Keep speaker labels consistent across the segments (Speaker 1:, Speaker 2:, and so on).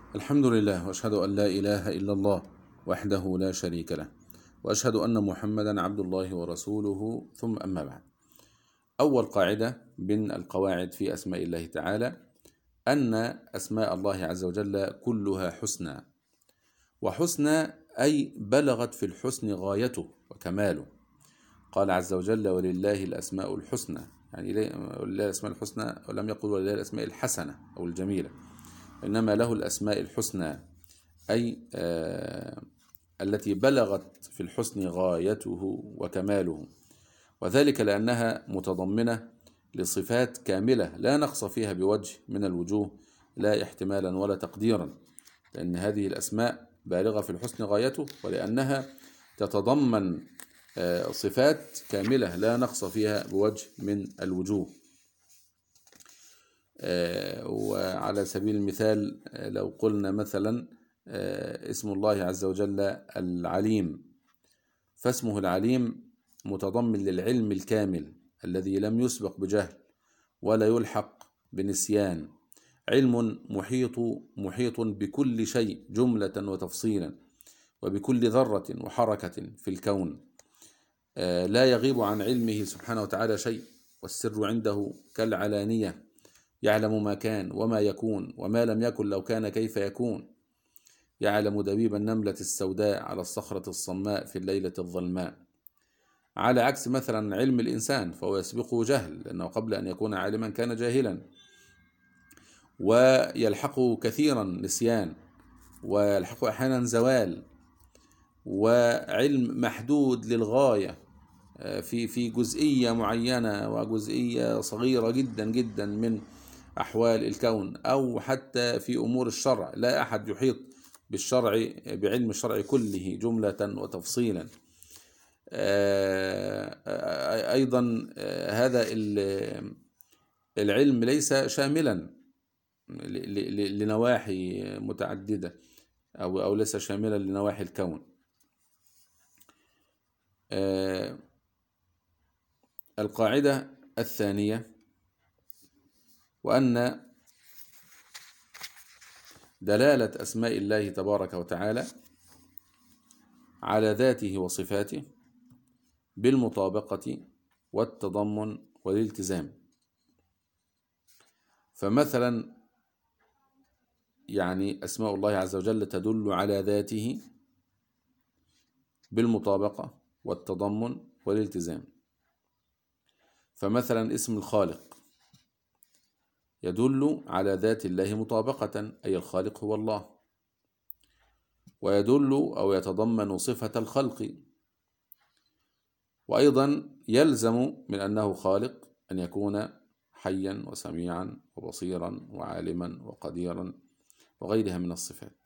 Speaker 1: الحمد لله، وأشهد أن لا إله إلا الله وحده لا شريك له، وأشهد أن محمدا عبد الله ورسوله، ثم أما بعد. أول قاعدة من القواعد في أسماء الله تعالى أن أسماء الله عز وجل كلها حسنى، وحسنى أي بلغت في الحسن غايته وكماله. قال عز وجل: ولله الأسماء الحسنى، يعني ولله الأسماء الحسنى، ولم يقل ولله الأسماء الحسنة أو الجميلة، إنما له الأسماء الحسنى، أي التي بلغت في الحسن غايته وكماله، وذلك لأنها متضمنة لصفات كاملة لا نقص فيها بوجه من الوجوه، لا احتمالا ولا تقديرا، لأن هذه الأسماء بالغة في الحسن غايته، ولأنها تتضمن صفات كاملة لا نقص فيها بوجه من الوجوه. وعلى سبيل المثال لو قلنا مثلا اسم الله عز وجل العليم، فاسمه العليم متضمن للعلم الكامل الذي لم يسبق بجهل ولا يلحق بنسيان، علم محيط بكل شيء جملة وتفصيلا، وبكل ذرة وحركة في الكون، لا يغيب عن علمه سبحانه وتعالى شيء، والسر عنده كالعلانية، يعلم ما كان وما يكون وما لم يكن لو كان كيف يكون، يعلم دبيب النملة السوداء على الصخرة الصماء في الليلة الظلماء، على عكس مثلا علم الإنسان فهو يسبقه جهل، لأنه قبل أن يكون عالما كان جاهلا، ويلحقه كثيرا نسيان، ويلحقه أحيانا زوال، وعلم محدود للغاية في جزئية معينة وجزئية صغيرة جدا جدا من أحوال الكون، أو حتى في أمور الشرع، لا أحد يحيط بالشرع بعلم الشرع كله جملة وتفصيلا. أيضا هذا العلم ليس شاملا لنواحي متعددة، أو ليس شاملا لنواحي الكون. القاعدة الثانية، وأن دلالة أسماء الله تبارك وتعالى على ذاته وصفاته بالمطابقة والتضمن والالتزام. فمثلا يعني أسماء الله عز وجل تدل على ذاته بالمطابقة والتضمن والالتزام. فمثلا اسم الخالق يدل على ذات الله مطابقة، أي الخالق هو الله، ويدل أو يتضمن صفة الخلق، وأيضا يلزم من أنه خالق أن يكون حيا وسميعا وبصيرا وعالما وقديرا وغيرها من الصفات.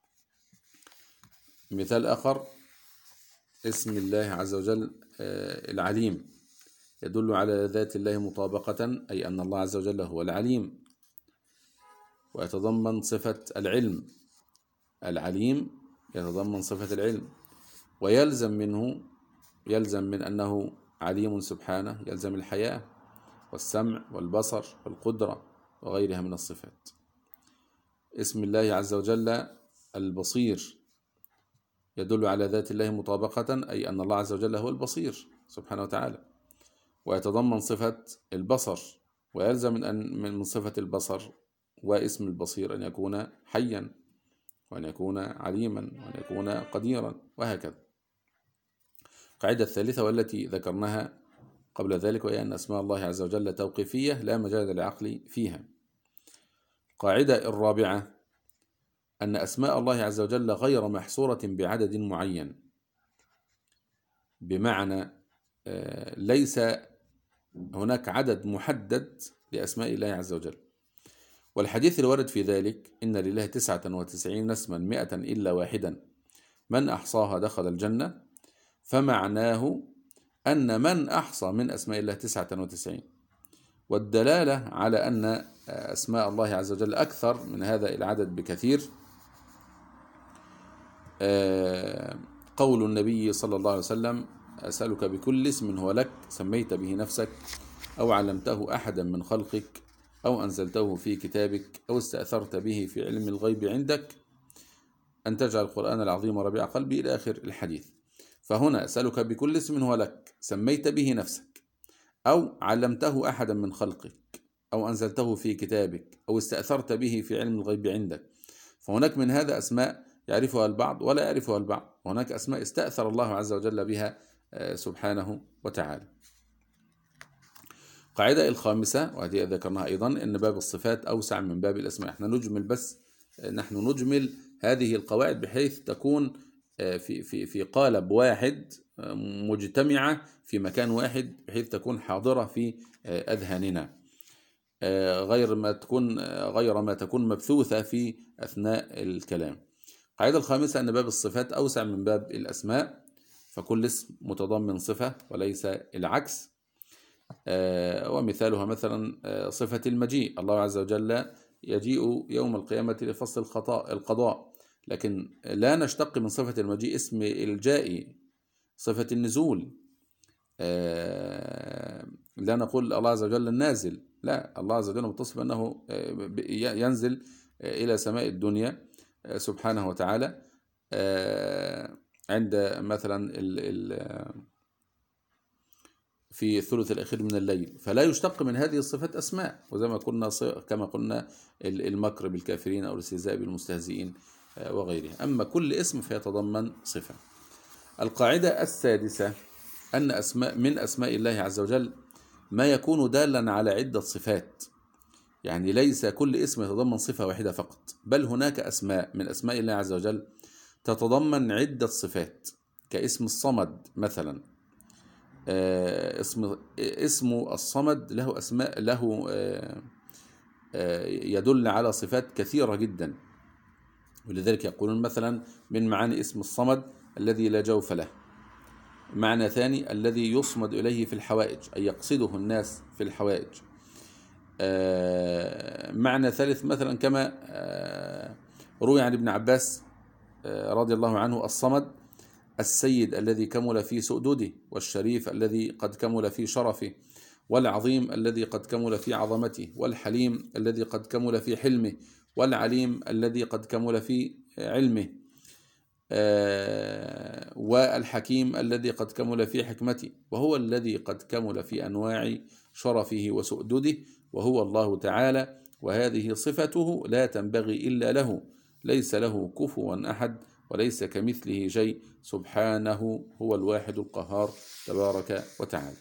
Speaker 1: مثال آخر، اسم الله عز وجل العليم يدل على ذات الله مطابقة، أي أن الله عز وجل هو العليم، ويتضمن صفة العلم. العليم يتضمن صفة العلم، ويلزم من أنه عليم سبحانه، يلزم الحياة والسمع والبصر والقدرة وغيرها من الصفات. اسم الله عز وجل البصير يدل على ذات الله مطابقة، أي أن الله عز وجل هو البصير سبحانه وتعالى، ويتضمن صفة البصر، ويلزم من صفة البصر واسم البصير أن يكون حيا، وأن يكون عليما، وأن يكون قديرا، وهكذا. القاعدة الثالثة والتي ذكرناها قبل ذلك، وهي أن أسماء الله عز وجل توقيفية لا مجال للعقل فيها. القاعدة الرابعة أن أسماء الله عز وجل غير محصورة بعدد معين، بمعنى ليس هناك عدد محدد لأسماء الله عز وجل. والحديث الوارد في ذلك: إن لله 99 اسما 100 إلا واحدا من أحصاها دخل الجنة، فمعناه أن من أحصى من أسماء الله 99، والدلالة على أن أسماء الله عز وجل أكثر من هذا العدد بكثير قول النبي صلى الله عليه وسلم: أسألك بكل اسم هو لك سميت به نفسك أو علمته أحدا من خلقك أو أنزلته في كتابك أو استأثرت به في علم الغيب عندك أن تجعل القرآن العظيم ربيع قلبي إلى آخر الحديث. فهنا أسألك بكل اسم هو لك سميت به نفسك أو علمته أحدا من خلقك أو أنزلته في كتابك أو استأثرت به في علم الغيب عندك. فهناك من هذا أسماء يعرفها البعض ولا يعرفها البعض، وهناك أسماء استأثر الله عز وجل بها سبحانه وتعالى. القاعدة الخامسة وهذه ذكرناها أيضا أن باب الصفات أوسع من باب الأسماء. نحن نجمل هذه القواعد بحيث تكون في قالب واحد مجتمعة في مكان واحد، بحيث تكون حاضرة في أذهاننا غير ما تكون مبثوثة في أثناء الكلام. القاعدة الخامسة أن باب الصفات أوسع من باب الأسماء، فكل اسم متضمن صفة وليس العكس. ومثالها مثلا صفة المجيء، الله عز وجل يجيء يوم القيامة لفصل القضاء، لكن لا نشتق من صفة المجيء اسم الجائي. صفة النزول لا نقول الله عز وجل النازل، لا، الله عز وجل متصف أنه ينزل إلى سماء الدنيا سبحانه وتعالى عند مثلا في الثلث الأخير من الليل، فلا يشتق من هذه الصفات أسماء، وزي ما كما قلنا المكر بالكافرين أو الاستهزاء بالمستهزئين وغيره. أما كل اسم فيتضمن صفة. القاعدة السادسة أن من أسماء الله عز وجل ما يكون دالا على عدة صفات، يعني ليس كل اسم يتضمن صفة واحدة فقط، بل هناك أسماء من أسماء الله عز وجل تتضمن عدة صفات، كاسم الصمد مثلا. اسم الصمد له أسماء، يدل على صفات كثيرة جدا، ولذلك يقولون مثلا من معاني اسم الصمد الذي لا جوف له. معنى ثاني الذي يصمد إليه في الحوائج، أي يقصده الناس في الحوائج. معنى ثالث مثلا كما روي عن ابن عباس رضي الله عنه: الصمد السيد الذي كمل في سؤدده، والشريف الذي قد كمل في شرفه، والعظيم الذي قد كمل في عظمته، والحليم الذي قد كمل في حلمه، والعليم الذي قد كمل في علمه، والحكيم الذي قد كمل في حكمته، وهو الذي قد كمل في أنواع شرفه وسؤدده، وهو الله تعالى، وهذه صفته لا تنبغي إلا له، ليس له كفوا أحد، وليس كمثله شيء، سبحانه هو الواحد القهار تبارك وتعالى.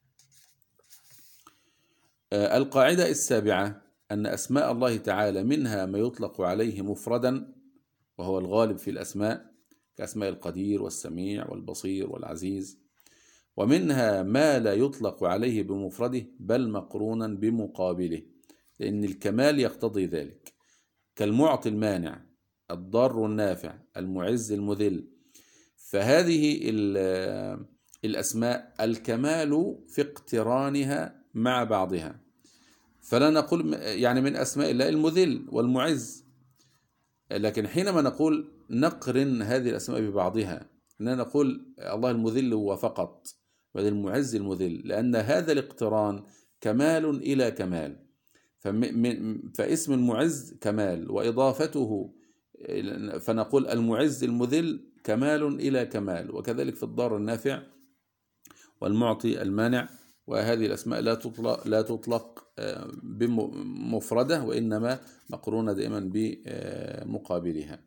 Speaker 1: القاعدة السابعة أن أسماء الله تعالى منها ما يطلق عليه مفردا، وهو الغالب في الأسماء، كأسماء القدير والسميع والبصير والعزيز، ومنها ما لا يطلق عليه بمفرده بل مقرونا بمقابله، لأن الكمال يقتضي ذلك، كالمعطي المانع، الضار النافع، المعز المذل. فهذه الأسماء الكمال في اقترانها مع بعضها، فلا نقول يعني من أسماء الله المذل والمعز، لكن حينما نقول نقرن هذه الأسماء ببعضها، إننا نقول الله المذل هو فقط، بل المعز المذل، لأن هذا الاقتران كمال إلى كمال. فاسم المعز كمال، وإضافته فنقول المعز المذل كمال إلى كمال، وكذلك في الضار النافع والمعطي المانع. وهذه الأسماء لا تطلق بمفردة، وإنما مقرونة دائما بمقابلها.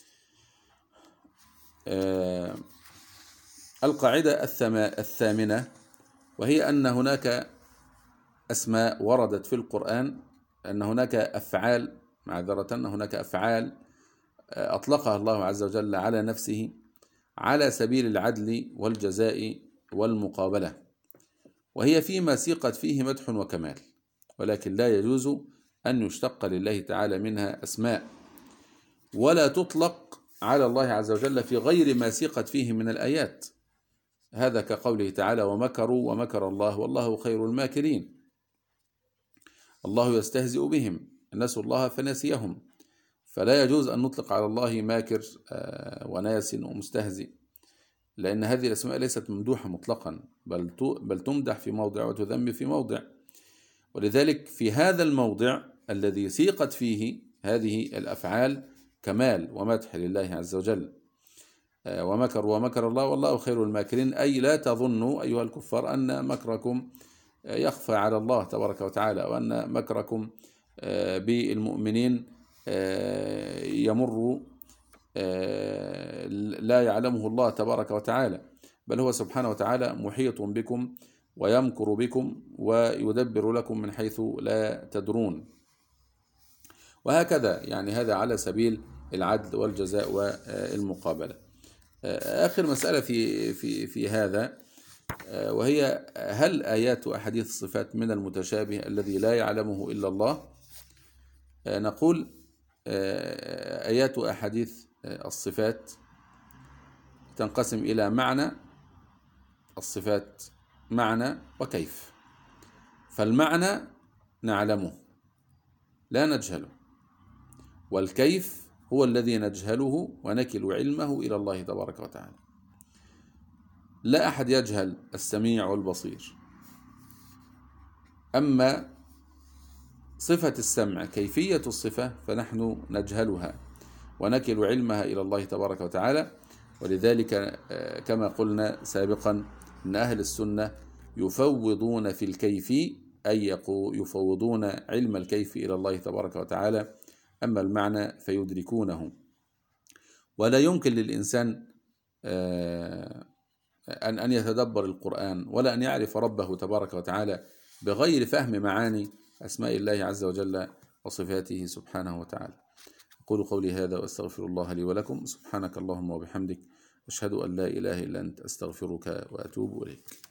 Speaker 1: القاعدة الثامنة وهي أن هناك أسماء وردت في القرآن، أن هناك أفعال أطلقها الله عز وجل على نفسه على سبيل العدل والجزاء والمقابلة، وهي فيما سيقت فيه مدح وكمال، ولكن لا يجوز أن يشتق لله تعالى منها أسماء، ولا تطلق على الله عز وجل في غير ما سيقت فيه من الآيات. هذا كقوله تعالى: ومكروا ومكر الله والله خير الماكرين. الله يستهزئ بهم، نسوا الله فنسيهم، فلا يجوز أن نطلق على الله ماكر وناس ومستهزئ، لأن هذه الأسماء ليست ممدوحة مطلقا، بل تمدح في موضع وتذم في موضع. ولذلك في هذا الموضع الذي سيقت فيه هذه الأفعال كمال ومدح لله عز وجل، ومكروا ومكر الله والله خير الماكرين، أي لا تظنوا أيها الكفار أن مكركم يخفى على الله تبارك وتعالى، وأن مكركم بالمؤمنين يمر لا يعلمه الله تبارك وتعالى، بل هو سبحانه وتعالى محيط بكم ويمكر بكم ويدبر لكم من حيث لا تدرون. وهكذا يعني هذا على سبيل العدل والجزاء والمقابلة. آخر مسألة في هذا وهي: هل آيات وأحاديث الصفات من المتشابه الذي لا يعلمه إلا الله؟ نقول آيات وأحاديث الصفات تنقسم إلى معنى الصفات، معنى وكيف. فالمعنى نعلمه لا نجهله، والكيف هو الذي نجهله ونكل علمه إلى الله تبارك وتعالى. لا أحد يجهل السميع والبصير، أما صفة السمع كيفية الصفة فنحن نجهلها ونكل علمها إلى الله تبارك وتعالى. ولذلك كما قلنا سابقا أن أهل السنة يفوضون في الكيف، أي يفوضون علم الكيف إلى الله تبارك وتعالى، أما المعنى فيدركونه. ولا يمكن للإنسان أن يتدبر القرآن ولا أن يعرف ربه تبارك وتعالى بغير فهم معاني أسماء الله عز وجل وصفاته سبحانه وتعالى. أقول قولي هذا وأستغفر الله لي ولكم. سبحانك اللهم وبحمدك، أشهد أن لا إله إلا أنت، أستغفرك وأتوب إليك.